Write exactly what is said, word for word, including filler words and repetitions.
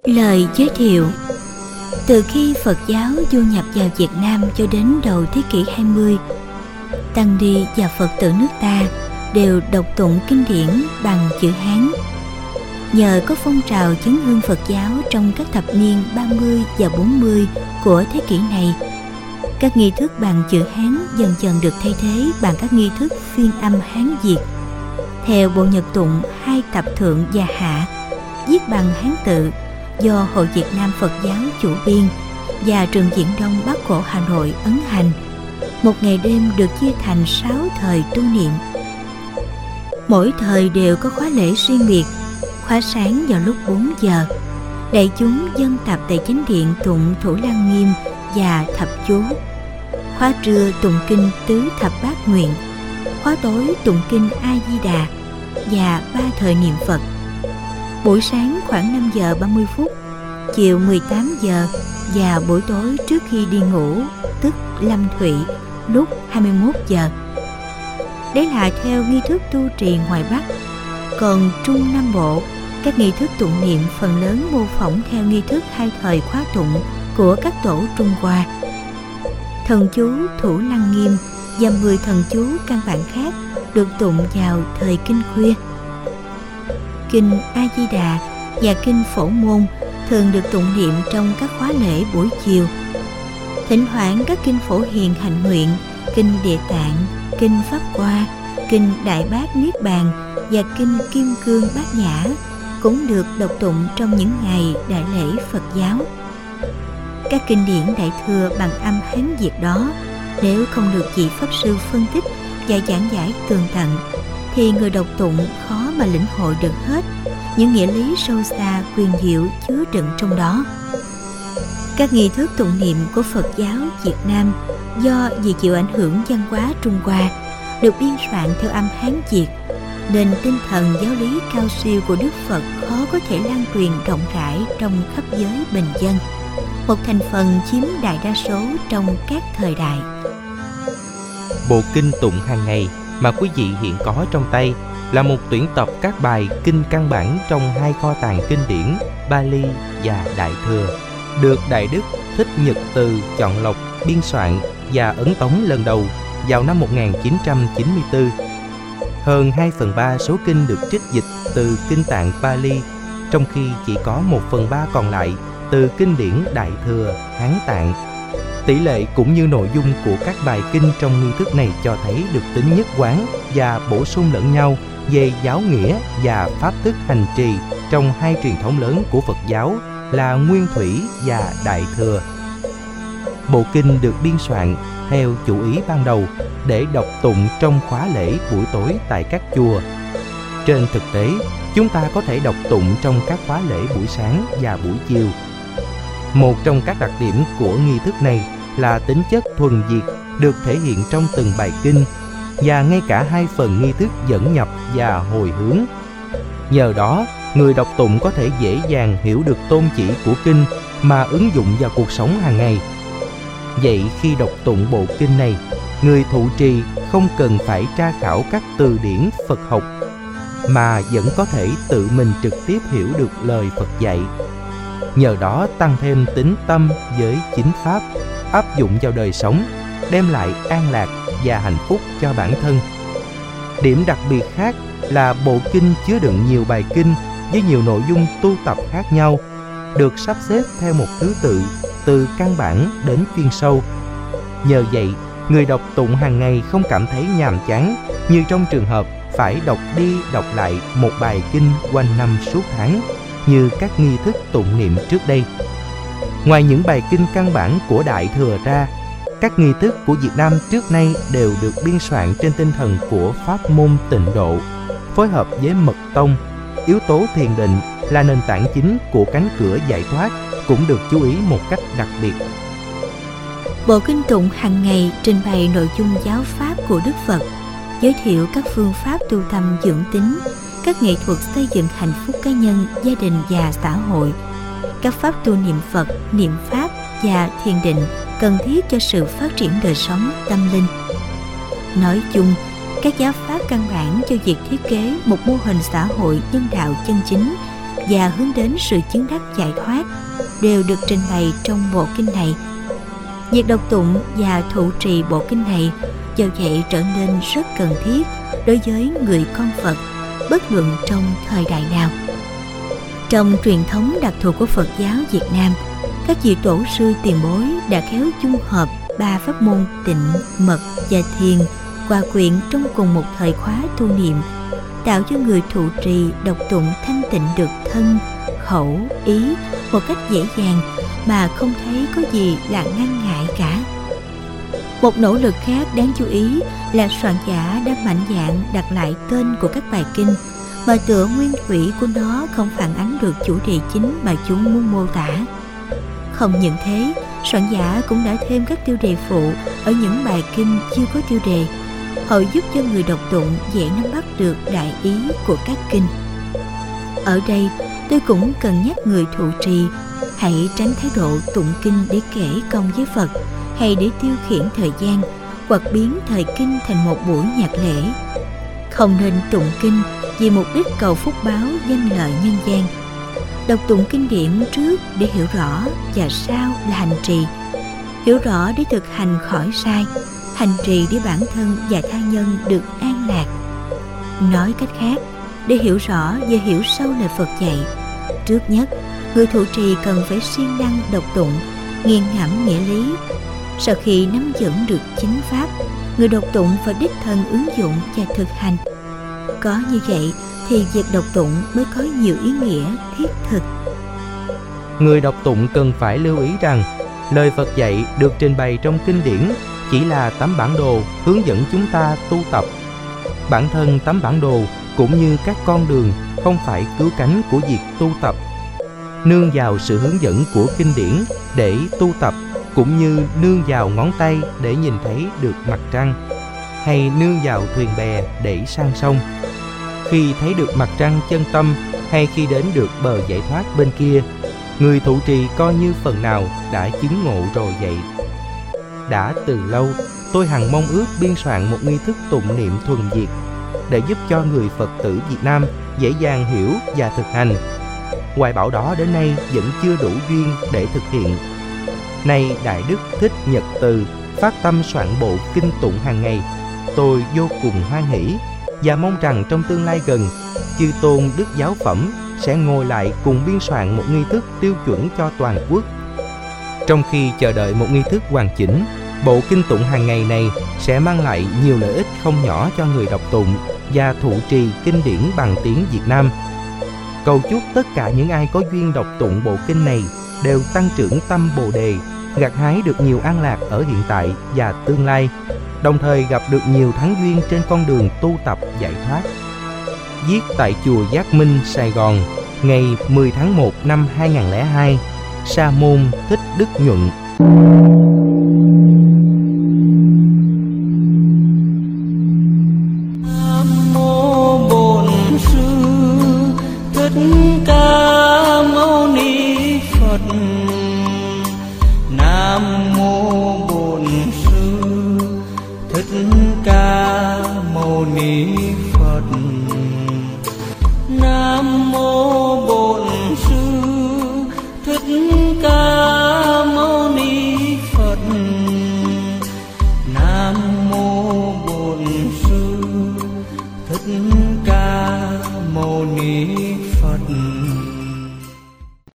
Lời giới thiệu. Từ khi Phật giáo du nhập vào Việt Nam cho đến đầu thế kỷ hai mươi, tăng ni và Phật tử nước ta đều đọc tụng kinh điển bằng chữ Hán. Nhờ có phong trào chấn hương Phật giáo trong các thập niên ba mươi và bốn mươi của thế kỷ này, các nghi thức bằng chữ Hán dần dần được thay thế bằng các nghi thức phiên âm Hán Việt theo bộ nhật tụng hai tập thượng và hạ, viết bằng Hán tự do Hội Việt Nam Phật giáo chủ biên và Trường Diễn Đông Bắc Cổ Hà Nội ấn hành. Một ngày đêm được chia thành sáu thời tu niệm. Mỗi thời đều có khóa lễ riêng biệt. Khóa sáng vào lúc bốn giờ, đại chúng dân tập tại chánh điện tụng Thủ Lăng Nghiêm và thập chú. Khóa trưa tụng kinh tứ thập bát nguyện. Khóa tối tụng kinh A Di Đà và ba thời niệm Phật. Buổi sáng khoảng năm giờ ba mươi phút, chiều mười tám giờ và buổi tối trước khi đi ngủ, tức lâm thụy, lúc hai mươi mốt giờ. Đấy là theo nghi thức tu trì ngoài Bắc. Còn Trung Nam Bộ, các nghi thức tụng niệm phần lớn mô phỏng theo nghi thức hai thời khóa tụng của các tổ Trung Hoa. Thần chú Thủ Lăng Nghiêm và mười thần chú căn bản khác được tụng vào thời kinh khuya. Kinh A Di Đà và kinh Phổ Môn thường được tụng niệm trong các khóa lễ buổi chiều. Thỉnh thoảng các kinh Phổ Hiền Hạnh Nguyện, kinh Địa Tạng, kinh Pháp Hoa, kinh Đại Bát Niết Bàn và kinh Kim Cương Bát Nhã cũng được đọc tụng trong những ngày đại lễ Phật giáo. Các kinh điển Đại Thừa bằng âm Hán Việt đó, nếu không được vị Pháp Sư phân tích và giảng giải tường tận, thì người đọc tụng khó mà lĩnh hội được hết những nghĩa lý sâu xa quyền diệu chứa đựng trong đó. Các nghi thức tụng niệm của Phật giáo Việt Nam do vì chịu ảnh hưởng văn hóa Trung Hoa được biên soạn theo âm Hán Việt, nên tinh thần giáo lý cao siêu của Đức Phật khó có thể lan truyền rộng rãi trong khắp giới bình dân, một thành phần chiếm đại đa số trong các thời đại. Bộ kinh tụng hàng ngày mà quý vị hiện có trong tay là một tuyển tập các bài kinh căn bản trong hai kho tàng kinh điển Pali và Đại Thừa, được Đại Đức Thích Nhật Từ chọn lọc, biên soạn và ấn tống lần đầu vào năm một nghìn chín trăm chín mươi tư. Hơn hai phần ba số kinh được trích dịch từ kinh tạng Pali, trong khi chỉ có một phần ba còn lại từ kinh điển Đại Thừa Hán tạng. Tỷ lệ cũng như nội dung của các bài kinh trong nghi thức này cho thấy được tính nhất quán và bổ sung lẫn nhau về giáo nghĩa và pháp thức hành trì trong hai truyền thống lớn của Phật giáo là Nguyên Thủy và Đại Thừa. Bộ kinh được biên soạn theo chủ ý ban đầu để đọc tụng trong khóa lễ buổi tối tại các chùa. Trên thực tế, chúng ta có thể đọc tụng trong các khóa lễ buổi sáng và buổi chiều. Một trong các đặc điểm của nghi thức này là tính chất thuần Việt được thể hiện trong từng bài kinh, và ngay cả hai phần nghi thức dẫn nhập và hồi hướng. Nhờ đó, người đọc tụng có thể dễ dàng hiểu được tôn chỉ của kinh mà ứng dụng vào cuộc sống hàng ngày. Vậy khi đọc tụng bộ kinh này, người thụ trì không cần phải tra khảo các từ điển Phật học, mà vẫn có thể tự mình trực tiếp hiểu được lời Phật dạy. Nhờ đó tăng thêm tín tâm với chính pháp, áp dụng vào đời sống, đem lại an lạc và hạnh phúc cho bản thân. Điểm đặc biệt khác là bộ kinh chứa đựng nhiều bài kinh với nhiều nội dung tu tập khác nhau, được sắp xếp theo một thứ tự từ căn bản đến chuyên sâu. Nhờ vậy, người đọc tụng hàng ngày không cảm thấy nhàm chán như trong trường hợp phải đọc đi đọc lại một bài kinh quanh năm suốt tháng như các nghi thức tụng niệm trước đây. Ngoài những bài kinh căn bản của Đại Thừa ra, các nghi thức của Việt Nam trước nay đều được biên soạn trên tinh thần của pháp môn Tịnh Độ, phối hợp với Mật Tông. Yếu tố thiền định là nền tảng chính của cánh cửa giải thoát cũng được chú ý một cách đặc biệt. Bộ kinh tụng hàng ngày trình bày nội dung giáo pháp của Đức Phật, giới thiệu các phương pháp tu tâm dưỡng tính, các nghệ thuật xây dựng hạnh phúc cá nhân, gia đình và xã hội, các pháp tu niệm Phật, niệm Pháp và thiền định cần thiết cho sự phát triển đời sống tâm linh. Nói chung, các giáo pháp căn bản cho việc thiết kế một mô hình xã hội nhân đạo chân chính và hướng đến sự chứng đắc giải thoát đều được trình bày trong bộ kinh này. Việc đọc tụng và thụ trì bộ kinh này do vậy trở nên rất cần thiết đối với người con Phật, bất luận trong thời đại nào. Trong truyền thống đặc thù của Phật giáo Việt Nam, các vị tổ sư tiền bối đã khéo dung hợp ba pháp môn tịnh, mật và thiền hòa quyện trong cùng một thời khóa tu niệm, tạo cho người thụ trì đọc tụng thanh tịnh được thân, khẩu, ý một cách dễ dàng mà không thấy có gì là ngăn ngại cả. Một nỗ lực khác đáng chú ý là soạn giả đã mạnh dạn đặt lại tên của các bài kinh, mà tựa nguyên thủy của nó không phản ánh được chủ đề chính mà chúng muốn mô tả. Không những thế, soạn giả cũng đã thêm các tiêu đề phụ ở những bài kinh chưa có tiêu đề. Họ giúp cho người đọc tụng dễ nắm bắt được đại ý của các kinh. Ở đây, tôi cũng cần nhắc người thụ trì hãy tránh thái độ tụng kinh để kể công với Phật, hay để tiêu khiển thời gian, hoặc biến thời kinh thành một buổi nhạc lễ. Không nên tụng kinh vì mục đích cầu phúc báo, danh lợi nhân gian. Đọc tụng kinh điển trước để hiểu rõ, và sau là hành trì. Hiểu rõ để thực hành khỏi sai, hành trì để bản thân và tha nhân được an lạc. Nói cách khác, để hiểu rõ và hiểu sâu lời Phật dạy, trước nhất, người thụ trì cần phải siêng năng đọc tụng, nghiền ngẫm nghĩa lý. Sau khi nắm vững được chính pháp, người đọc tụng phải đích thân ứng dụng và thực hành. Có như vậy thì việc đọc tụng mới có nhiều ý nghĩa thiết thực. Người đọc tụng cần phải lưu ý rằng lời Phật dạy được trình bày trong kinh điển chỉ là tấm bản đồ hướng dẫn chúng ta tu tập. Bản thân tấm bản đồ cũng như các con đường không phải cứu cánh của việc tu tập. Nương vào sự hướng dẫn của kinh điển để tu tập, cũng như nương vào ngón tay để nhìn thấy được mặt trăng, hay nương vào thuyền bè để sang sông. Khi thấy được mặt trăng chân tâm, hay khi đến được bờ giải thoát bên kia, người thụ trì coi như phần nào đã chứng ngộ rồi vậy. Đã từ lâu, tôi hằng mong ước biên soạn một nghi thức tụng niệm thuần Việt để giúp cho người Phật tử Việt Nam dễ dàng hiểu và thực hành. Hoài bão đó đến nay vẫn chưa đủ duyên để thực hiện. Nay Đại Đức Thích Nhật Từ phát tâm soạn bộ kinh tụng hàng ngày, tôi vô cùng hoan hỷ và mong rằng trong tương lai gần, chư tôn đức giáo phẩm sẽ ngồi lại cùng biên soạn một nghi thức tiêu chuẩn cho toàn quốc. Trong khi chờ đợi một nghi thức hoàn chỉnh, bộ kinh tụng hàng ngày này sẽ mang lại nhiều lợi ích không nhỏ cho người đọc tụng và thụ trì kinh điển bằng tiếng Việt Nam. Cầu chúc tất cả những ai có duyên đọc tụng bộ kinh này đều tăng trưởng tâm Bồ Đề, gặt hái được nhiều an lạc ở hiện tại và tương lai, đồng thời gặp được nhiều thắng duyên trên con đường tu tập giải thoát. Viết tại chùa Giác Minh, Sài Gòn, ngày mười tháng một năm hai nghìn không trăm lẻ hai, Sa môn Thích Đức Nhuận. Nam mô Bổn Sư Thích Ca Mâu Ni Phật. Nam mô Bổn Sư Thích Ca Mâu Ni